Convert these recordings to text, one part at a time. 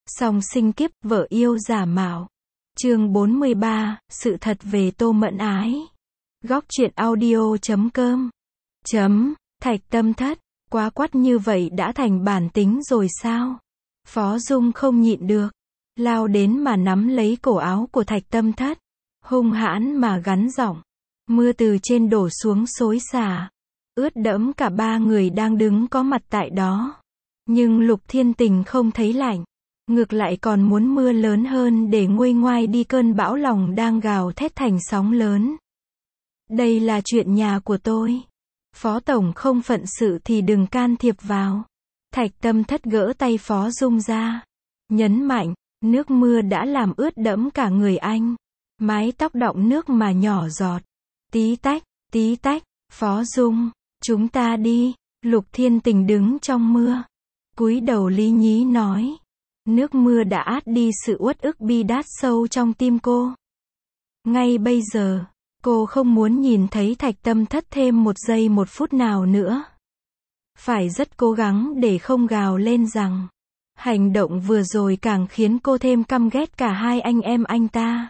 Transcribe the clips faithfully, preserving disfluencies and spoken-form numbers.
Song sinh kiếp, vợ yêu giả mạo. Chương bốn mươi ba, sự thật về Tô Mẫn Ái. Góc truyện audio chấm com. Chấm, Thạch Tâm Thất, quá quắt như vậy đã thành bản tính rồi sao? Phó Dung không nhịn được, lao đến mà nắm lấy cổ áo của Thạch Tâm Thất, hung hãn mà gắn giọng. Mưa từ trên đổ xuống xối xả, ướt đẫm cả ba người đang đứng có mặt tại đó. Nhưng Lục Thiên Tình không thấy lạnh, ngược lại còn muốn mưa lớn hơn để nguôi ngoai đi cơn bão lòng đang gào thét thành sóng lớn. Đây là chuyện nhà của tôi. Phó Tổng không phận sự thì đừng can thiệp vào. Thạch Tâm Thất gỡ tay Phó Dung ra, nhấn mạnh, nước mưa đã làm ướt đẫm cả người anh. Mái tóc đọng nước mà nhỏ giọt. Tí tách, tí tách, Phó Dung, chúng ta đi. Lục Thiên Tình đứng trong mưa, cúi đầu lý nhí nói. Nước mưa đã át đi sự uất ức bi đát sâu trong tim cô. Ngay bây giờ, cô không muốn nhìn thấy Thạch Tâm Thất thêm một giây một phút nào nữa. Phải rất cố gắng để không gào lên rằng, hành động vừa rồi càng khiến cô thêm căm ghét cả hai anh em anh ta.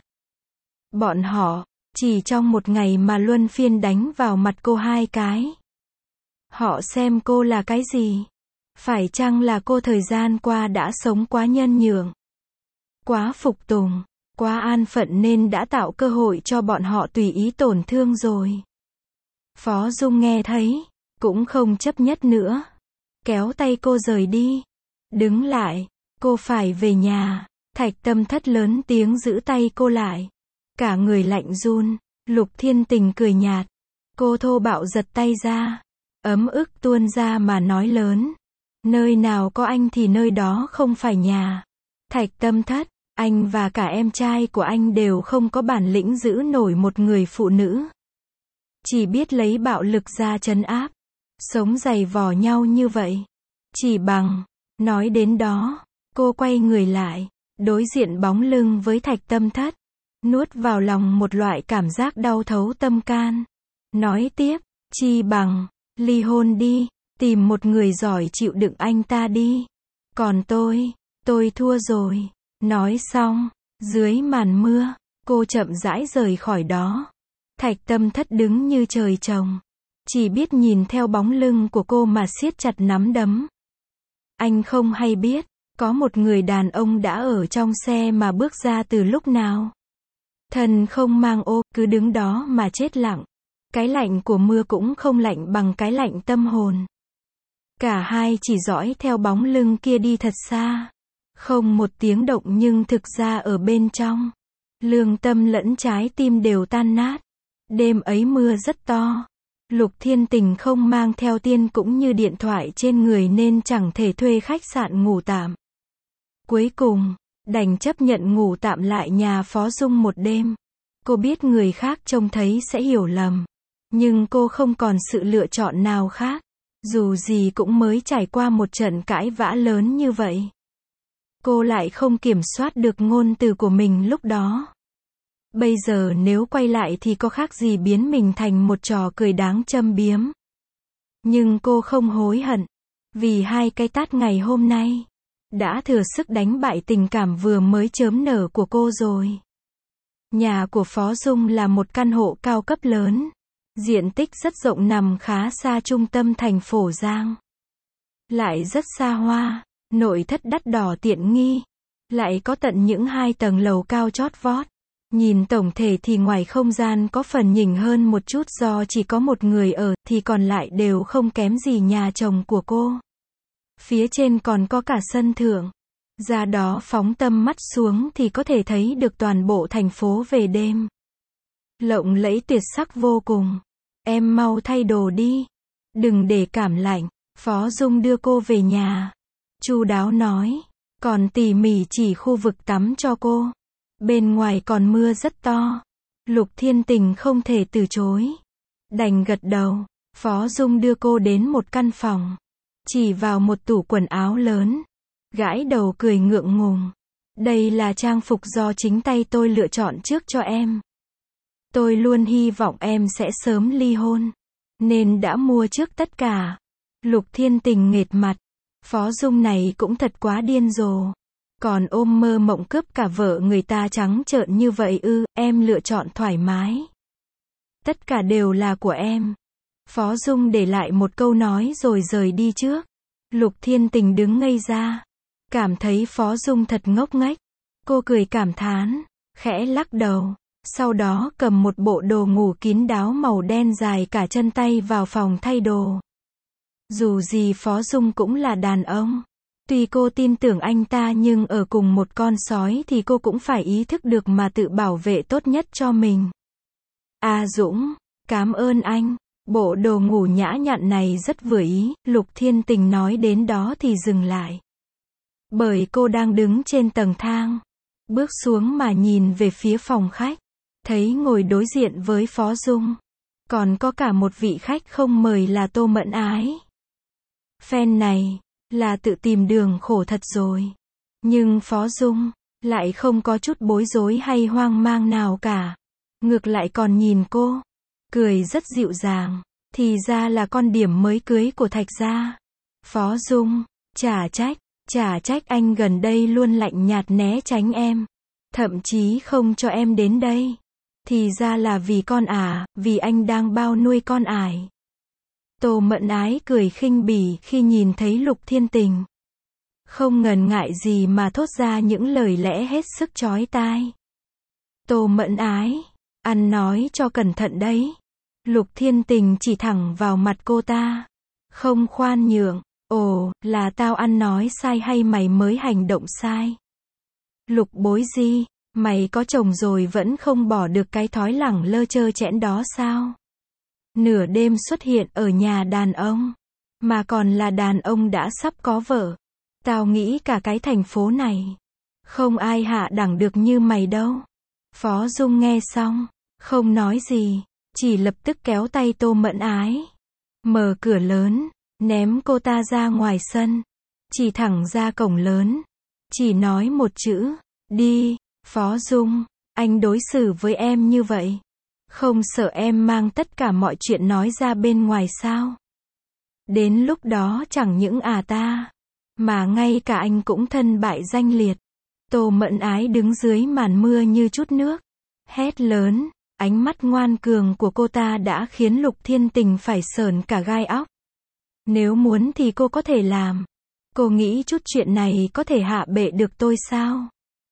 Bọn họ, chỉ trong một ngày mà luân phiên đánh vào mặt cô hai cái. Họ xem cô là cái gì? Phải chăng là cô thời gian qua đã sống quá nhân nhượng, quá phục tùng, quá an phận nên đã tạo cơ hội cho bọn họ tùy ý tổn thương rồi? Phó Dung nghe thấy, cũng không chấp nhất nữa, kéo tay cô rời đi. Đứng lại, cô phải về nhà. Thạch Tâm Thất lớn tiếng giữ tay cô lại, cả người lạnh run. Lục Thiên Tình cười nhạt, cô thô bạo giật tay ra, ấm ức tuôn ra mà nói lớn. Nơi nào có anh thì nơi đó không phải nhà. Thạch Tâm Thất, anh và cả em trai của anh đều không có bản lĩnh giữ nổi một người phụ nữ. Chỉ biết lấy bạo lực ra trấn áp, sống giày vò nhau như vậy. Chỉ bằng, nói đến đó, cô quay người lại, đối diện bóng lưng với Thạch Tâm Thất, nuốt vào lòng một loại cảm giác đau thấu tâm can. Nói tiếp, chi bằng, ly hôn đi. Tìm một người giỏi chịu đựng anh ta đi. Còn tôi, tôi thua rồi. Nói xong, dưới màn mưa, cô chậm rãi rời khỏi đó. Thạch Tâm Thất đứng như trời trồng, chỉ biết nhìn theo bóng lưng của cô mà siết chặt nắm đấm. Anh không hay biết, có một người đàn ông đã ở trong xe mà bước ra từ lúc nào. Thân không mang ô, cứ đứng đó mà chết lặng. Cái lạnh của mưa cũng không lạnh bằng cái lạnh tâm hồn. Cả hai chỉ dõi theo bóng lưng kia đi thật xa. Không một tiếng động nhưng thực ra ở bên trong, lương tâm lẫn trái tim đều tan nát. Đêm ấy mưa rất to. Lục Thiên Tình không mang theo tiền cũng như điện thoại trên người nên chẳng thể thuê khách sạn ngủ tạm. Cuối cùng, đành chấp nhận ngủ tạm lại nhà Phó Dung một đêm. Cô biết người khác trông thấy sẽ hiểu lầm, nhưng cô không còn sự lựa chọn nào khác. Dù gì cũng mới trải qua một trận cãi vã lớn như vậy. Cô lại không kiểm soát được ngôn từ của mình lúc đó. Bây giờ nếu quay lại thì có khác gì biến mình thành một trò cười đáng châm biếm. Nhưng cô không hối hận, vì hai cái tát ngày hôm nay đã thừa sức đánh bại tình cảm vừa mới chớm nở của cô rồi. Nhà của Phó Dung là một căn hộ cao cấp lớn. Diện tích rất rộng nằm khá xa trung tâm thành phố Giang. Lại rất xa hoa, nội thất đắt đỏ tiện nghi. Lại có tận những hai tầng lầu cao chót vót. Nhìn tổng thể thì ngoài không gian có phần nhỉnh hơn một chút do chỉ có một người ở, thì còn lại đều không kém gì nhà chồng của cô. Phía trên còn có cả sân thượng. Ra đó phóng tầm mắt xuống thì có thể thấy được toàn bộ thành phố về đêm. Lộng lẫy tuyệt sắc vô cùng. Em mau thay đồ đi, đừng để cảm lạnh. Phó Dung đưa cô về nhà, chu đáo nói, còn tỉ mỉ chỉ khu vực tắm cho cô. Bên ngoài còn mưa rất to. Lục Thiên Tình không thể từ chối, đành gật đầu. Phó Dung đưa cô đến một căn phòng, chỉ vào một tủ quần áo lớn, gãi đầu cười ngượng ngùng. Đây là trang phục do chính tay tôi lựa chọn trước cho em. Tôi luôn hy vọng em sẽ sớm ly hôn, nên đã mua trước tất cả. Lục Thiên Tình nghệt mặt. Phó Dung này cũng thật quá điên rồ. Còn ôm mơ mộng cướp cả vợ người ta trắng trợn như vậy ư, em lựa chọn thoải mái. Tất cả đều là của em. Phó Dung để lại một câu nói rồi rời đi trước. Lục Thiên Tình đứng ngây ra. Cảm thấy Phó Dung thật ngốc nghếch. Cô cười cảm thán, khẽ lắc đầu. Sau đó cầm một bộ đồ ngủ kín đáo màu đen dài cả chân tay vào phòng thay đồ. Dù gì Phó Dung cũng là đàn ông. Tuy cô tin tưởng anh ta nhưng ở cùng một con sói thì cô cũng phải ý thức được mà tự bảo vệ tốt nhất cho mình. A Dũng, cảm ơn anh. Bộ đồ ngủ nhã nhặn này rất vừa ý, Lục Thiên Tình nói đến đó thì dừng lại. Bởi cô đang đứng trên tầng thang. Bước xuống mà nhìn về phía phòng khách. Thấy ngồi đối diện với Phó Dung. Còn có cả một vị khách không mời là Tô Mẫn Ái. Phen này, là tự tìm đường khổ thật rồi. Nhưng Phó Dung, lại không có chút bối rối hay hoang mang nào cả. Ngược lại còn nhìn cô, cười rất dịu dàng. Thì ra là con điểm mới cưới của Thạch gia. Phó Dung, chả trách, chả trách anh gần đây luôn lạnh nhạt né tránh em. Thậm chí không cho em đến đây. Thì ra là vì con à, vì anh đang bao nuôi con ải. Tô Mẫn Ái cười khinh bỉ khi nhìn thấy Lục Thiên Tình. Không ngần ngại gì mà thốt ra những lời lẽ hết sức chói tai. Tô Mẫn Ái, ăn nói cho cẩn thận đấy. Lục Thiên Tình chỉ thẳng vào mặt cô ta. Không khoan nhượng, ồ, là tao ăn nói sai hay mày mới hành động sai? Lục Bối Di, mày có chồng rồi vẫn không bỏ được cái thói lẳng lơ trơ trẽn đó sao? Nửa đêm xuất hiện ở nhà đàn ông, mà còn là đàn ông đã sắp có vợ. Tao nghĩ cả cái thành phố này, không ai hạ đẳng được như mày đâu. Phó Dung nghe xong, không nói gì, chỉ lập tức kéo tay Tô Mẫn Ái. Mở cửa lớn, ném cô ta ra ngoài sân. Chỉ thẳng ra cổng lớn. Chỉ nói một chữ, đi. Phó Dung, anh đối xử với em như vậy. Không sợ em mang tất cả mọi chuyện nói ra bên ngoài sao? Đến lúc đó chẳng những à ta, mà ngay cả anh cũng thân bại danh liệt. Tô Mẫn Ái đứng dưới màn mưa như chút nước. Hét lớn, ánh mắt ngoan cường của cô ta đã khiến Lục Thiên Tình phải sởn cả gai óc. Nếu muốn thì cô có thể làm. Cô nghĩ chút chuyện này có thể hạ bệ được tôi sao?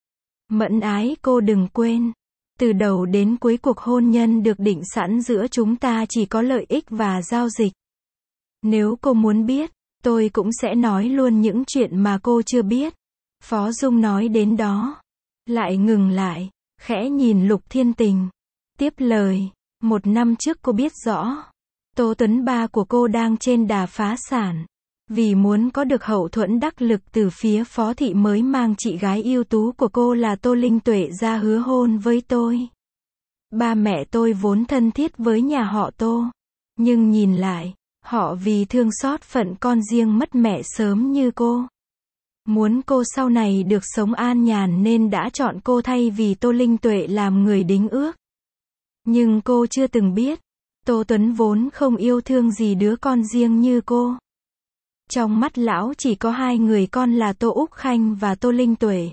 Mẫn Ái, cô đừng quên. Từ đầu đến cuối cuộc hôn nhân được định sẵn giữa chúng ta chỉ có lợi ích và giao dịch. Nếu cô muốn biết, tôi cũng sẽ nói luôn những chuyện mà cô chưa biết. Phó Dung nói đến đó, lại ngừng lại, khẽ nhìn Lục Thiên Tình. Tiếp lời, một năm trước cô biết rõ, Tô Tuấn ba của cô đang trên đà phá sản. Vì muốn có được hậu thuẫn đắc lực từ phía Phó thị mới mang chị gái ưu tú của cô là Tô Linh Tuệ ra hứa hôn với tôi. Ba mẹ tôi vốn thân thiết với nhà họ Tô. Nhưng nhìn lại, họ vì thương xót phận con riêng mất mẹ sớm như cô. Muốn cô sau này được sống an nhàn nên đã chọn cô thay vì Tô Linh Tuệ làm người đính ước. Nhưng cô chưa từng biết, Tô Tuấn vốn không yêu thương gì đứa con riêng như cô. Trong mắt lão chỉ có hai người con là Tô Úc Khanh và Tô Linh Tuệ.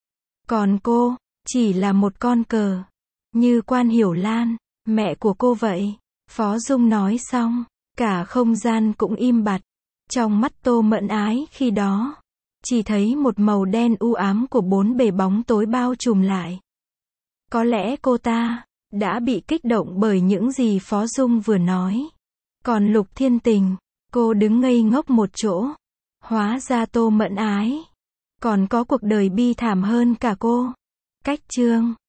Còn cô, chỉ là một con cờ. Như Quan Hiểu Lan, mẹ của cô vậy. Phó Dung nói xong, cả không gian cũng im bặt. Trong mắt Tô Mẫn Ái khi đó, chỉ thấy một màu đen u ám của bốn bề bóng tối bao trùm lại. Có lẽ cô ta đã bị kích động bởi những gì Phó Dung vừa nói. Còn Lục Thiên Tình, cô đứng ngây ngốc một chỗ. Hóa ra Tô Mẫn Ái còn có cuộc đời bi thảm hơn cả cô. Cách chương